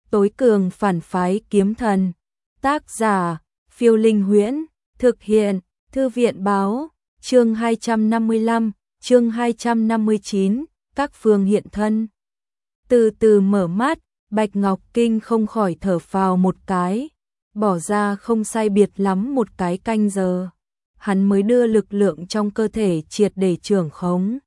Tối cường phản phái kiếm thần. Tác giả, Phiêu Linh Huyễn. Thực hiện, Thư viện báo. Chương 255, chương 259, các phương hiện thân. Từ từ mở mắt, Bạch Ngọc Kinh không khỏi thở phào một cái. Bỏ ra không sai biệt lắm một cái canh giờ, hắn mới đưa lực lượng trong cơ thể triệt để trưởng khống.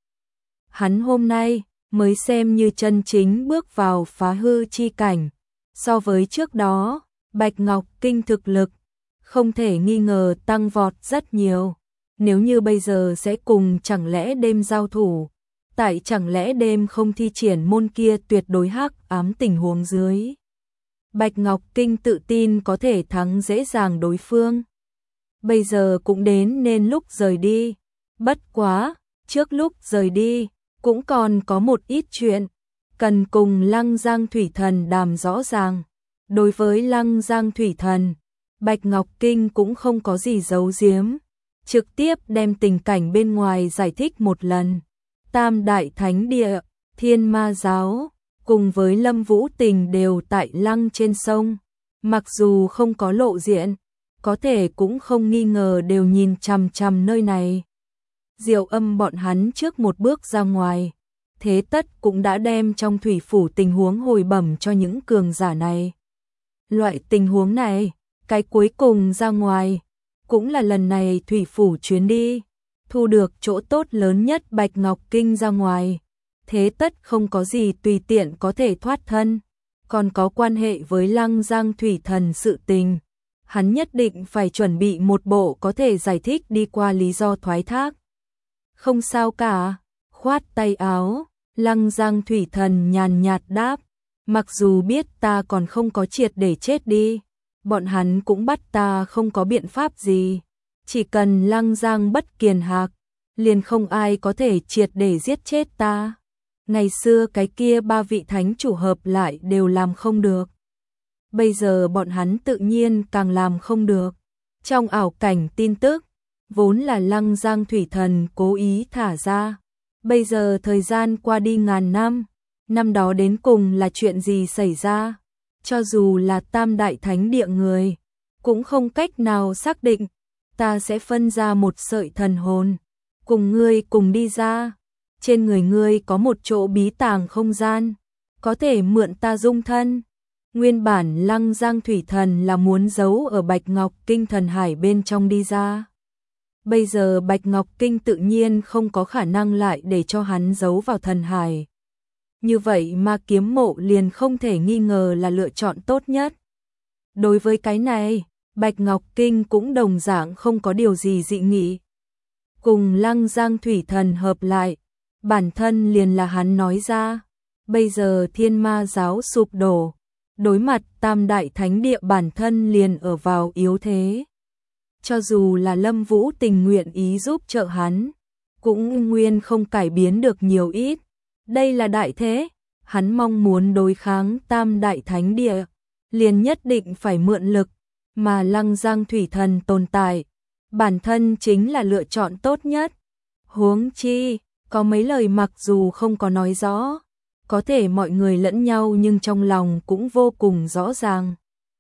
Hắn hôm nay mới xem như chân chính bước vào phá hư chi cảnh. So với trước đó, Bạch Ngọc Kinh thực lực không thể nghi ngờ tăng vọt rất nhiều. Nếu như bây giờ sẽ cùng chẳng lẽ đêm giao thủ, tại chẳng lẽ đêm không thi triển môn kia tuyệt đối hắc ám tình huống dưới, Bạch Ngọc Kinh tự tin có thể thắng dễ dàng đối phương. Bây giờ cũng đến nên lúc rời đi. Bất quá, trước lúc rời đi, cũng còn có một ít chuyện cần cùng Lăng Giang Thủy Thần đàm rõ ràng. Đối với Lăng Giang Thủy Thần, Bạch Ngọc Kinh cũng không có gì giấu giếm, trực tiếp đem tình cảnh bên ngoài giải thích một lần. Tam Đại Thánh Địa, Thiên Ma Giáo cùng với Lâm Vũ Tình đều tại Lăng trên sông, mặc dù không có lộ diện, có thể cũng không nghi ngờ đều nhìn chằm chằm nơi này. Diệu Âm bọn hắn trước một bước ra ngoài, thế tất cũng đã đem trong thủy phủ tình huống hồi bẩm cho những cường giả này. Loại tình huống này, cái cuối cùng ra ngoài, cũng là lần này thủy phủ chuyến đi, thu được chỗ tốt lớn nhất. Bạch Ngọc Kinh ra ngoài, thế tất không có gì tùy tiện có thể thoát thân, còn có quan hệ với Lăng Giang Thủy Thần sự tình. Hắn nhất định phải chuẩn bị một bộ có thể giải thích đi qua lý do thoái thác. Không sao cả, khoát tay áo, Lăng Giang Thủy Thần nhàn nhạt đáp, mặc dù biết ta còn không có triệt để chết đi, bọn hắn cũng bắt ta không có biện pháp gì. Chỉ cần Lăng Giang bất kiền hạc, liền không ai có thể triệt để giết chết ta. Ngày xưa cái kia ba vị thánh chủ hợp lại đều làm không được, bây giờ bọn hắn tự nhiên càng làm không được. Trong ảo cảnh tin tức, vốn là Lăng Giang Thủy Thần cố ý thả ra. Bây giờ thời gian qua đi ngàn năm, năm đó đến cùng là chuyện gì xảy ra? Cho dù là Tam Đại Thánh Địa người, cũng không cách nào xác định. Ta sẽ phân ra một sợi thần hồn, cùng ngươi cùng đi ra. Trên người ngươi có một chỗ bí tàng không gian, có thể mượn ta dung thân. Nguyên bản Lăng Giang Thủy Thần là muốn giấu ở Bạch Ngọc Kinh thần hải bên trong đi ra. Bây giờ Bạch Ngọc Kinh tự nhiên không có khả năng lại để cho hắn giấu vào thần hải. Như vậy Ma Kiếm Mộ liền không thể nghi ngờ là lựa chọn tốt nhất. Đối với cái này, Bạch Ngọc Kinh cũng đồng dạng không có điều gì dị nghị. Cùng Lăng Giang Thủy Thần hợp lại, bản thân liền là hắn nói ra. Bây giờ Thiên Ma Giáo sụp đổ, đối mặt Tam Đại Thánh Địa bản thân liền ở vào yếu thế. Cho dù là Lâm Vũ Tình nguyện ý giúp trợ hắn, cũng nguyên không cải biến được nhiều ít. Đây là đại thế, hắn mong muốn đối kháng Tam Đại Thánh Địa, liền nhất định phải mượn lực, mà Lăng Giang Thủy Thần tồn tại, bản thân chính là lựa chọn tốt nhất. Huống chi, có mấy lời mặc dù không có nói rõ, có thể mọi người lẫn nhau nhưng trong lòng cũng vô cùng rõ ràng.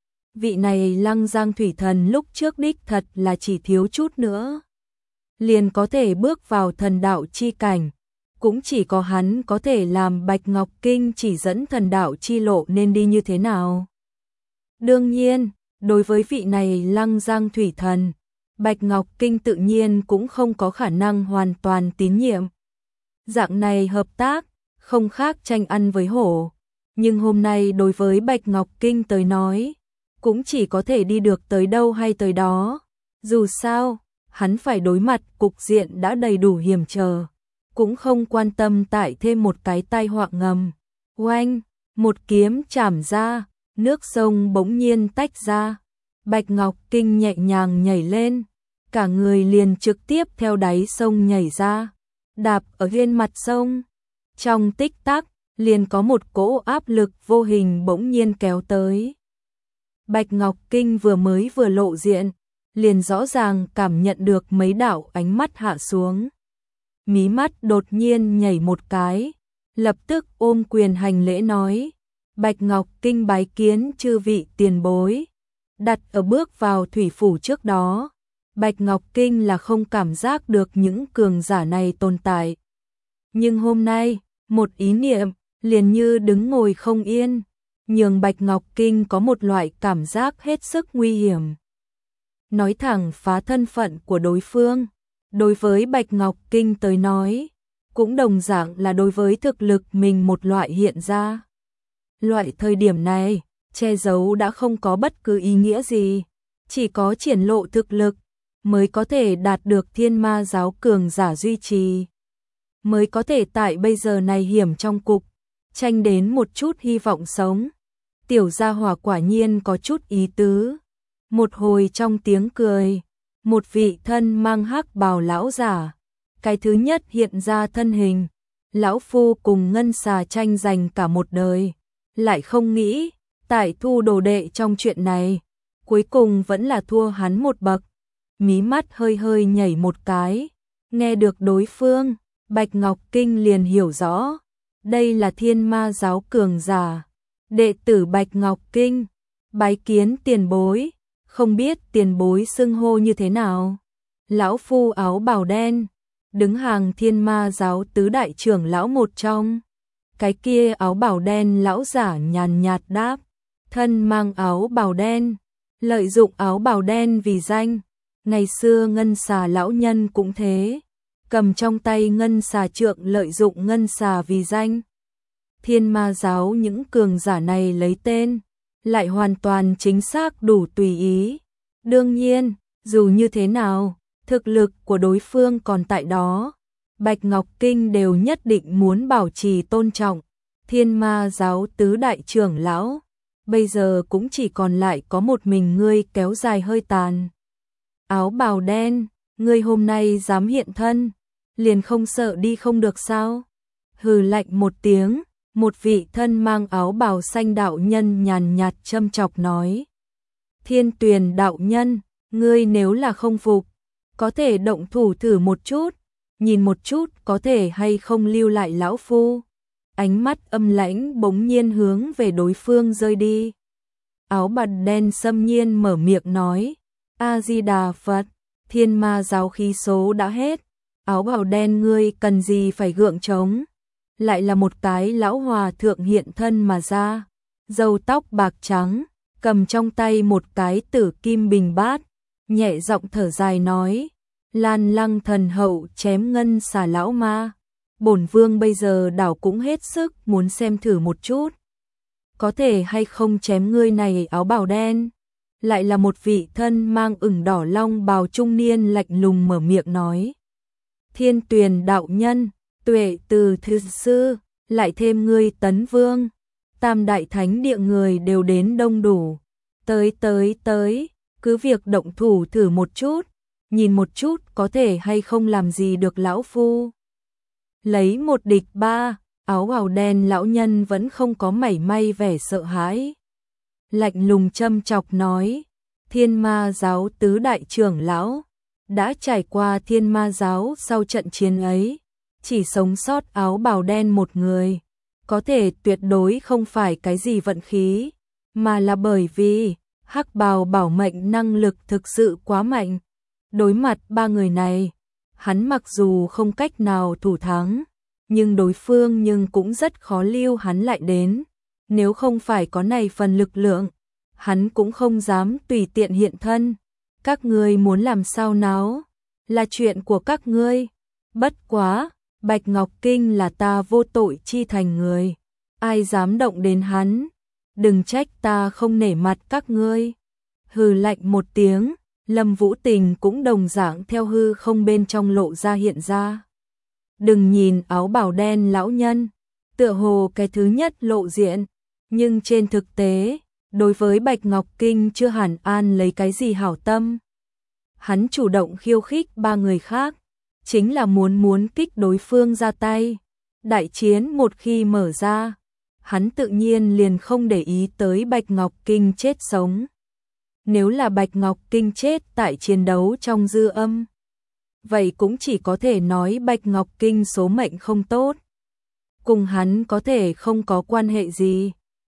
Vị này Lăng Giang Thủy Thần lúc trước đích thật là chỉ thiếu chút nữa, liền có thể bước vào thần đạo chi cảnh. Cũng chỉ có hắn có thể làm Bạch Ngọc Kinh chỉ dẫn thần đạo chi lộ nên đi như thế nào. Đương nhiên, đối với vị này Lăng Giang Thủy Thần, Bạch Ngọc Kinh tự nhiên cũng không có khả năng hoàn toàn tín nhiệm. Dạng này hợp tác, không khác tranh ăn với hổ. Nhưng hôm nay đối với Bạch Ngọc Kinh tới nói, cũng chỉ có thể đi được tới đâu hay tới đó. Dù sao, hắn phải đối mặt cục diện đã đầy đủ hiểm trở, cũng không quan tâm tại thêm một cái tai họa ngầm. Oanh, một kiếm chảm ra, nước sông bỗng nhiên tách ra. Bạch Ngọc Kinh nhẹ nhàng nhảy lên, cả người liền trực tiếp theo đáy sông nhảy ra, đạp ở trên mặt sông. Trong tích tắc, liền có một cỗ áp lực vô hình bỗng nhiên kéo tới. Bạch Ngọc Kinh vừa mới vừa lộ diện, liền rõ ràng cảm nhận được mấy đạo ánh mắt hạ xuống. Mí mắt đột nhiên nhảy một cái, lập tức ôm quyền hành lễ nói, Bạch Ngọc Kinh bái kiến chư vị tiền bối. Đặt ở bước vào thủy phủ trước đó, Bạch Ngọc Kinh là không cảm giác được những cường giả này tồn tại. Nhưng hôm nay, một ý niệm, liền như đứng ngồi không yên, nhường Bạch Ngọc Kinh có một loại cảm giác hết sức nguy hiểm. Nói thẳng phá thân phận của đối phương, đối với Bạch Ngọc Kinh tới nói, cũng đồng dạng là đối với thực lực mình một loại hiện ra. Loại thời điểm này, che giấu đã không có bất cứ ý nghĩa gì, chỉ có triển lộ thực lực mới có thể đạt được Thiên Ma giáo cường giả duy trì, mới có thể tại bây giờ này hiểm trong cục, tranh đến một chút hy vọng sống. Tiểu gia hỏa quả nhiên có chút ý tứ. Một hồi trong tiếng cười, một vị thân mang hắc bào lão giả, cái thứ nhất hiện ra thân hình. Lão phu cùng Ngân Xà tranh giành cả một đời, lại không nghĩ, tại thu đồ đệ trong chuyện này, cuối cùng vẫn là thua hắn một bậc. Mí mắt hơi hơi nhảy một cái, nghe được đối phương, Bạch Ngọc Kinh liền hiểu rõ, đây là Thiên Ma giáo cường giả, đệ tử Bạch Ngọc Kinh, bái kiến tiền bối, không biết tiền bối xưng hô như thế nào. Lão phu áo bào đen, đứng hàng Thiên Ma giáo tứ đại trưởng lão một trong. Cái kia áo bào đen lão giả nhàn nhạt đáp, thân mang áo bào đen, lợi dụng áo bào đen vì danh. Ngày xưa Ngân Xà lão nhân cũng thế, cầm trong tay Ngân Xà trượng lợi dụng Ngân Xà vì danh. Thiên Ma giáo những cường giả này lấy tên, lại hoàn toàn chính xác đủ tùy ý. Đương nhiên, dù như thế nào, thực lực của đối phương còn tại đó, Bạch Ngọc Kinh đều nhất định muốn bảo trì tôn trọng. Thiên Ma giáo tứ đại trưởng lão, bây giờ cũng chỉ còn lại có một mình ngươi kéo dài hơi tàn. Áo bào đen, ngươi hôm nay dám hiện thân, liền không sợ đi không được sao? Hừ lạnh một tiếng, một vị thân mang áo bào xanh đạo nhân nhàn nhạt châm chọc nói. Thiên Tuyền đạo nhân, ngươi nếu là không phục, có thể động thủ thử một chút, nhìn một chút có thể hay không lưu lại lão phu. Ánh mắt âm lãnh bỗng nhiên hướng về đối phương rơi đi. Áo bào đen xâm nhiên mở miệng nói, A-di-đà Phật, Thiên Ma giáo khí số đã hết, áo bào đen ngươi cần gì phải gượng trống. Lại là một cái lão hòa thượng hiện thân mà ra, râu tóc bạc trắng, cầm trong tay một cái tử kim bình bát, nhẹ giọng thở dài nói, Lan Lăng thần hậu chém Ngân Xà lão ma, bổn vương bây giờ đảo cũng hết sức muốn xem thử một chút, có thể hay không chém ngươi này áo bào đen. Lại là một vị thân mang ửng đỏ long bào trung niên lạnh lùng mở miệng nói, Thiên Tuyền đạo nhân, Tuệ từ thư sư, lại thêm ngươi Tấn Vương, tam đại thánh địa người đều đến đông đủ. Tới, cứ việc động thủ thử một chút, nhìn một chút có thể hay không làm gì được lão phu. Lấy một địch ba, áo bào đen lão nhân vẫn không có mảy may vẻ sợ hãi. Lạnh lùng châm chọc nói, Thiên Ma giáo tứ đại trưởng lão, đã trải qua Thiên Ma giáo sau trận chiến ấy, chỉ sống sót áo bào đen một người, có thể tuyệt đối không phải cái gì vận khí, mà là bởi vì hắc bào bảo mệnh năng lực thực sự quá mạnh. Đối mặt ba người này, hắn mặc dù không cách nào thủ thắng, nhưng đối phương cũng rất khó lưu hắn lại đến. Nếu không phải có này phần lực lượng, hắn cũng không dám tùy tiện hiện thân. Các ngươi muốn làm sao náo, là chuyện của các ngươi. Bất quá, Bạch Ngọc Kinh là ta vô tội chi thành người, ai dám động đến hắn, đừng trách ta không nể mặt các ngươi. Hừ lạnh một tiếng, Lâm Vũ Tình cũng đồng dạng theo hư không bên trong lộ ra hiện ra. Đừng nhìn áo bào đen lão nhân, tựa hồ cái thứ nhất lộ diện, nhưng trên thực tế, đối với Bạch Ngọc Kinh chưa hẳn an lấy cái gì hảo tâm. Hắn chủ động khiêu khích ba người khác, chính là muốn kích đối phương ra tay. Đại chiến một khi mở ra, hắn tự nhiên liền không để ý tới Bạch Ngọc Kinh chết sống. Nếu là Bạch Ngọc Kinh chết tại chiến đấu trong dư âm, vậy cũng chỉ có thể nói Bạch Ngọc Kinh số mệnh không tốt. Cùng hắn có thể không có quan hệ gì.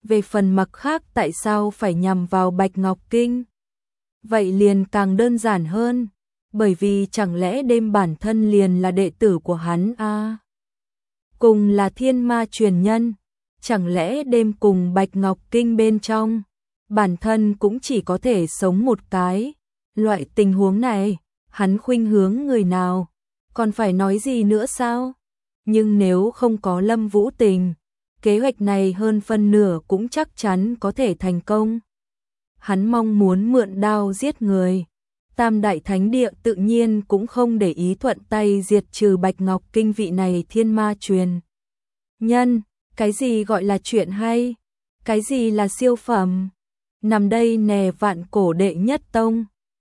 Về phần mặt khác tại sao phải nhằm vào Bạch Ngọc Kinh? Vậy liền càng đơn giản hơn, bởi vì chẳng lẽ đêm bản thân liền là đệ tử của hắn à? Cùng là thiên ma truyền nhân, chẳng lẽ đêm cùng Bạch Ngọc Kinh bên trong, bản thân cũng chỉ có thể sống một cái. Loại tình huống này, hắn khuynh hướng người nào, còn phải nói gì nữa sao? Nhưng nếu không có Lâm Vũ Tình, kế hoạch này hơn phân nửa cũng chắc chắn có thể thành công. Hắn mong muốn mượn đao giết người. Tam Đại Thánh Địa tự nhiên cũng không để ý thuận tay diệt trừ Bạch Ngọc Kinh vị này thiên ma truyền nhân. Cái gì gọi là chuyện hay? Cái gì là siêu phẩm? Nằm đây nè vạn cổ đệ nhất tông.